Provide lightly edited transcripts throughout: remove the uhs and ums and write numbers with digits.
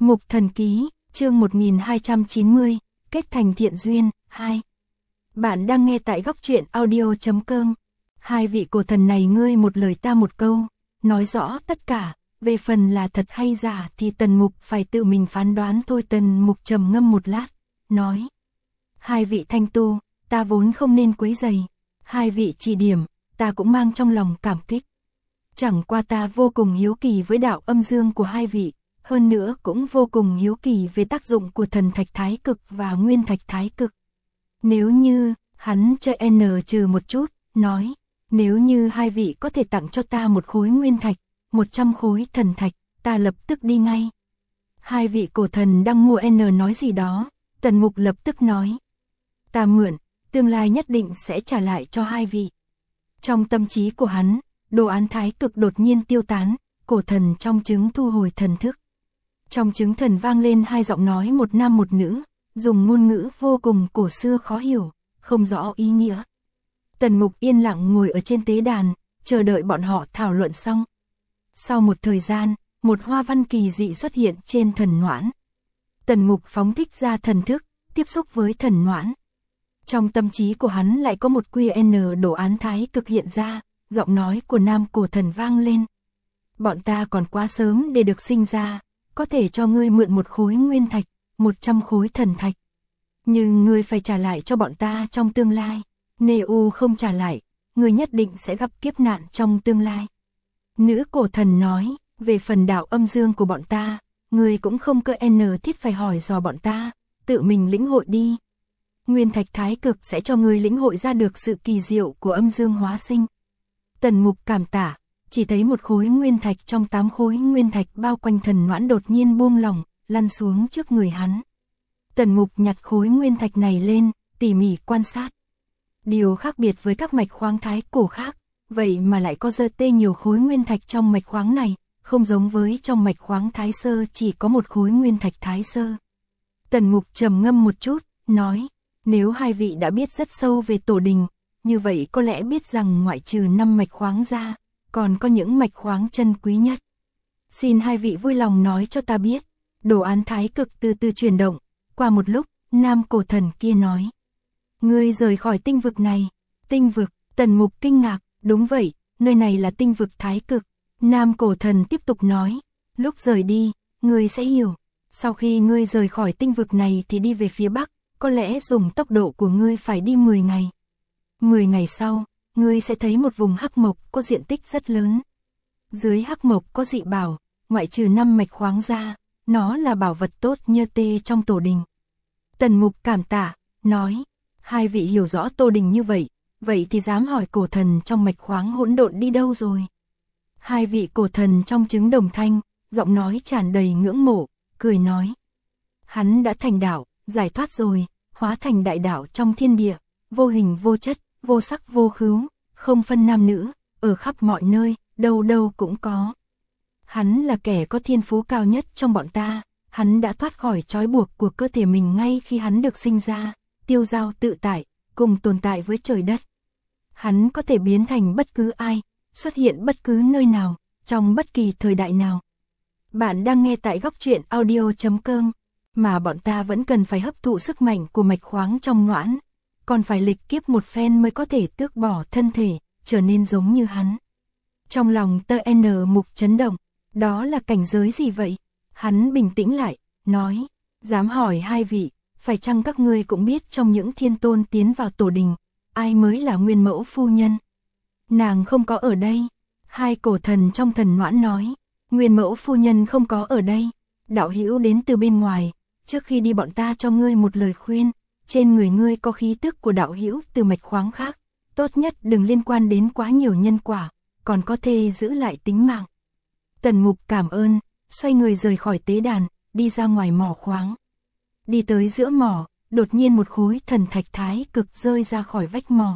Mục Thần Ký, chương 1290, kết thành thiện duyên, 2. Bạn đang nghe tại góc truyện audio.com. Hai vị cổ thần này ngươi một lời ta một câu, nói rõ tất cả, về phần là thật hay giả thì Tần Mục phải tự mình phán đoán thôi. Tần Mục trầm ngâm một lát, nói: hai vị thanh tu, ta vốn không nên quấy rầy, hai vị chỉ điểm, ta cũng mang trong lòng cảm kích. Chẳng qua ta vô cùng hiếu kỳ với đạo âm dương của hai vị, hơn nữa cũng vô cùng hiếu kỳ về tác dụng của thần thạch thái cực và nguyên thạch thái cực. Nếu như, hắn chơi trừ một chút, nói, nếu như hai vị có thể tặng cho ta một khối nguyên thạch, 100 khối thần thạch, ta lập tức đi ngay. Hai vị cổ thần đang mua nói gì đó, Tần Mục lập tức nói, ta mượn, tương lai nhất định sẽ trả lại cho hai vị. Trong tâm trí của hắn, đồ án thái cực đột nhiên tiêu tán, cổ thần trong trứng thu hồi thần thức. Trong trứng thần vang lên hai giọng nói một nam một nữ, dùng ngôn ngữ vô cùng cổ xưa khó hiểu, không rõ ý nghĩa. Tần Mục yên lặng ngồi ở trên tế đàn, chờ đợi bọn họ thảo luận xong. Sau một thời gian, một hoa văn kỳ dị xuất hiện trên thần noãn. Tần Mục phóng thích ra thần thức, tiếp xúc với thần noãn. Trong tâm trí của hắn lại có một QN đồ án thái cực hiện ra, giọng nói của nam cổ thần vang lên. Bọn ta còn quá sớm để được sinh ra, có thể cho ngươi mượn một khối nguyên thạch, 100 khối thần thạch. Nhưng ngươi phải trả lại cho bọn ta trong tương lai. Nếu không trả lại, ngươi nhất định sẽ gặp kiếp nạn trong tương lai. Nữ cổ thần nói, về phần đạo âm dương của bọn ta, ngươi cũng không cơ thiết phải hỏi dò bọn ta, tự mình lĩnh hội đi. Nguyên thạch thái cực sẽ cho ngươi lĩnh hội ra được sự kỳ diệu của âm dương hóa sinh. Tần Mục cảm tạ, chỉ thấy một khối nguyên thạch trong 8 khối nguyên thạch bao quanh thần noãn đột nhiên buông lỏng, lăn xuống trước người hắn. Tần Mục nhặt khối nguyên thạch này lên, tỉ mỉ quan sát. Điều khác biệt với các mạch khoáng thái cổ khác, vậy mà lại có nhiều khối nguyên thạch trong mạch khoáng này, không giống với trong mạch khoáng thái sơ chỉ có một khối nguyên thạch thái sơ. Tần Mục trầm ngâm một chút, nói, nếu hai vị đã biết rất sâu về tổ đình, như vậy có lẽ biết rằng ngoại trừ 5 mạch khoáng ra, còn có những mạch khoáng chân quý nhất. Xin hai vị vui lòng nói cho ta biết. Đồ án thái cực từ từ chuyển động, qua một lúc, nam cổ thần kia nói, ngươi rời khỏi tinh vực này. Tinh vực? Tần Mục kinh ngạc, đúng vậy, nơi này là tinh vực thái cực. Nam cổ thần tiếp tục nói, lúc rời đi, ngươi sẽ hiểu. Sau khi ngươi rời khỏi tinh vực này thì đi về phía bắc, có lẽ dùng tốc độ của ngươi phải đi 10 ngày. 10 ngày sau, ngươi sẽ thấy một vùng hắc mộc có diện tích rất lớn. Dưới hắc mộc có dị bảo, ngoại trừ 5 mạch khoáng ra, nó là bảo vật tốt như tê trong tổ đình. Tần Mục cảm tạ, nói, hai vị hiểu rõ tổ đình như vậy, vậy thì dám hỏi cổ thần trong mạch khoáng hỗn độn đi đâu rồi? Hai vị cổ thần trong trứng đồng thanh, giọng nói tràn đầy ngưỡng mộ, cười nói, hắn đã thành đạo, giải thoát rồi, hóa thành đại đạo trong thiên địa, vô hình vô chất, vô sắc vô khứu, không phân nam nữ, ở khắp mọi nơi, đâu đâu cũng có. Hắn là kẻ có thiên phú cao nhất trong bọn ta, hắn đã thoát khỏi trói buộc của cơ thể mình ngay khi hắn được sinh ra, tiêu dao tự tại, cùng tồn tại với trời đất. Hắn có thể biến thành bất cứ ai, xuất hiện bất cứ nơi nào, trong bất kỳ thời đại nào. Bạn đang nghe tại góc truyện audio.com, mà bọn ta vẫn cần phải hấp thụ sức mạnh của mạch khoáng trong noãn, còn phải lịch kiếp một phen mới có thể tước bỏ thân thể, trở nên giống như hắn. Trong lòng Mục chấn động, đó là cảnh giới gì vậy? Hắn bình tĩnh lại, nói, dám hỏi hai vị, phải chăng các ngươi cũng biết trong những thiên tôn tiến vào tổ đình, ai mới là nguyên mẫu phu nhân? Nàng không có ở đây. Hai cổ thần trong thần noãn nói, nguyên mẫu phu nhân không có ở đây. Đạo hữu đến từ bên ngoài, trước khi đi bọn ta cho ngươi một lời khuyên, trên người ngươi có khí tức của đạo hữu từ mạch khoáng khác, tốt nhất đừng liên quan đến quá nhiều nhân quả, còn có thể giữ lại tính mạng. Tần Mục cảm ơn, xoay người rời khỏi tế đàn, đi ra ngoài mỏ khoáng. Đi tới giữa mỏ, đột nhiên một khối thần thạch thái cực rơi ra khỏi vách mỏ.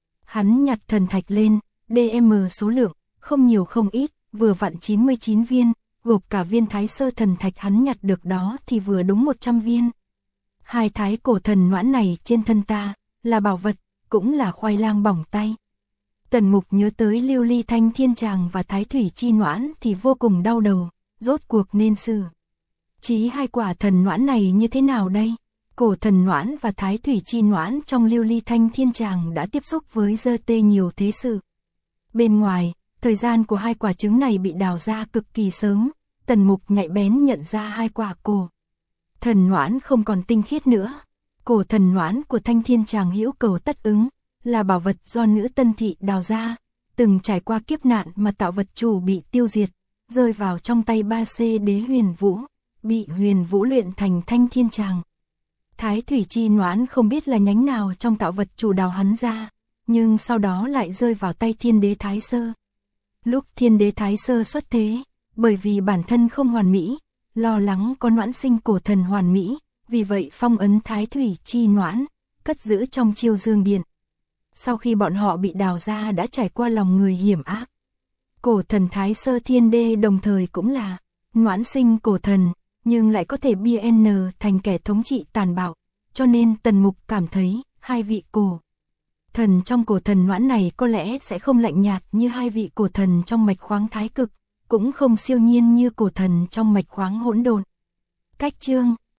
Hắn nhặt thần thạch lên, DM số lượng, không nhiều không ít, vừa vặn 99 viên, gộp cả viên thái sơ thần thạch hắn nhặt được đó thì vừa đúng 100 viên. Hai thái cổ thần noãn này trên thân ta, là bảo vật, cũng là khoai lang bỏng tay. Tần Mục nhớ tới Lưu Ly Thanh Thiên Tràng và Thái Thủy Chi Noãn thì vô cùng đau đầu, rốt cuộc nên xử Chí hai quả thần noãn này như thế nào đây? Cổ thần noãn và thái thủy chi noãn trong lưu ly thanh thiên tràng đã tiếp xúc với dơ tê nhiều thế sự. Bên ngoài, thời gian của hai quả trứng này bị đào ra cực kỳ sớm, Tần Mục nhạy bén nhận ra hai quả cổ thần noãn không còn tinh khiết nữa. Cổ thần noãn của thanh thiên tràng hữu cầu tất ứng, là bảo vật do nữ Tân thị đào ra, từng trải qua kiếp nạn mà tạo vật chủ bị tiêu diệt, rơi vào trong tay ba C đế Huyền Vũ, bị Huyền Vũ luyện thành thanh thiên tràng. Thái thủy chi noãn không biết là nhánh nào trong tạo vật chủ đào hắn ra, nhưng sau đó lại rơi vào tay thiên đế Thái Sơ. Lúc thiên đế Thái Sơ xuất thế, bởi vì bản thân không hoàn mỹ, lo lắng có noãn sinh cổ thần hoàn mỹ, vì vậy phong ấn thái thủy chi noãn, cất giữ trong Chiêu Dương Điện. Sau khi bọn họ bị đào ra đã trải qua lòng người hiểm ác. Cổ thần Thái Sơ Thiên Đê đồng thời cũng là noãn sinh cổ thần, nhưng lại có thể BN thành kẻ thống trị tàn bạo, cho nên Tần Mục cảm thấy hai vị cổ thần trong cổ thần noãn này có lẽ sẽ không lạnh nhạt như hai vị cổ thần trong mạch khoáng thái cực, cũng không siêu nhiên như cổ thần trong mạch khoáng hỗn độn. Cách chương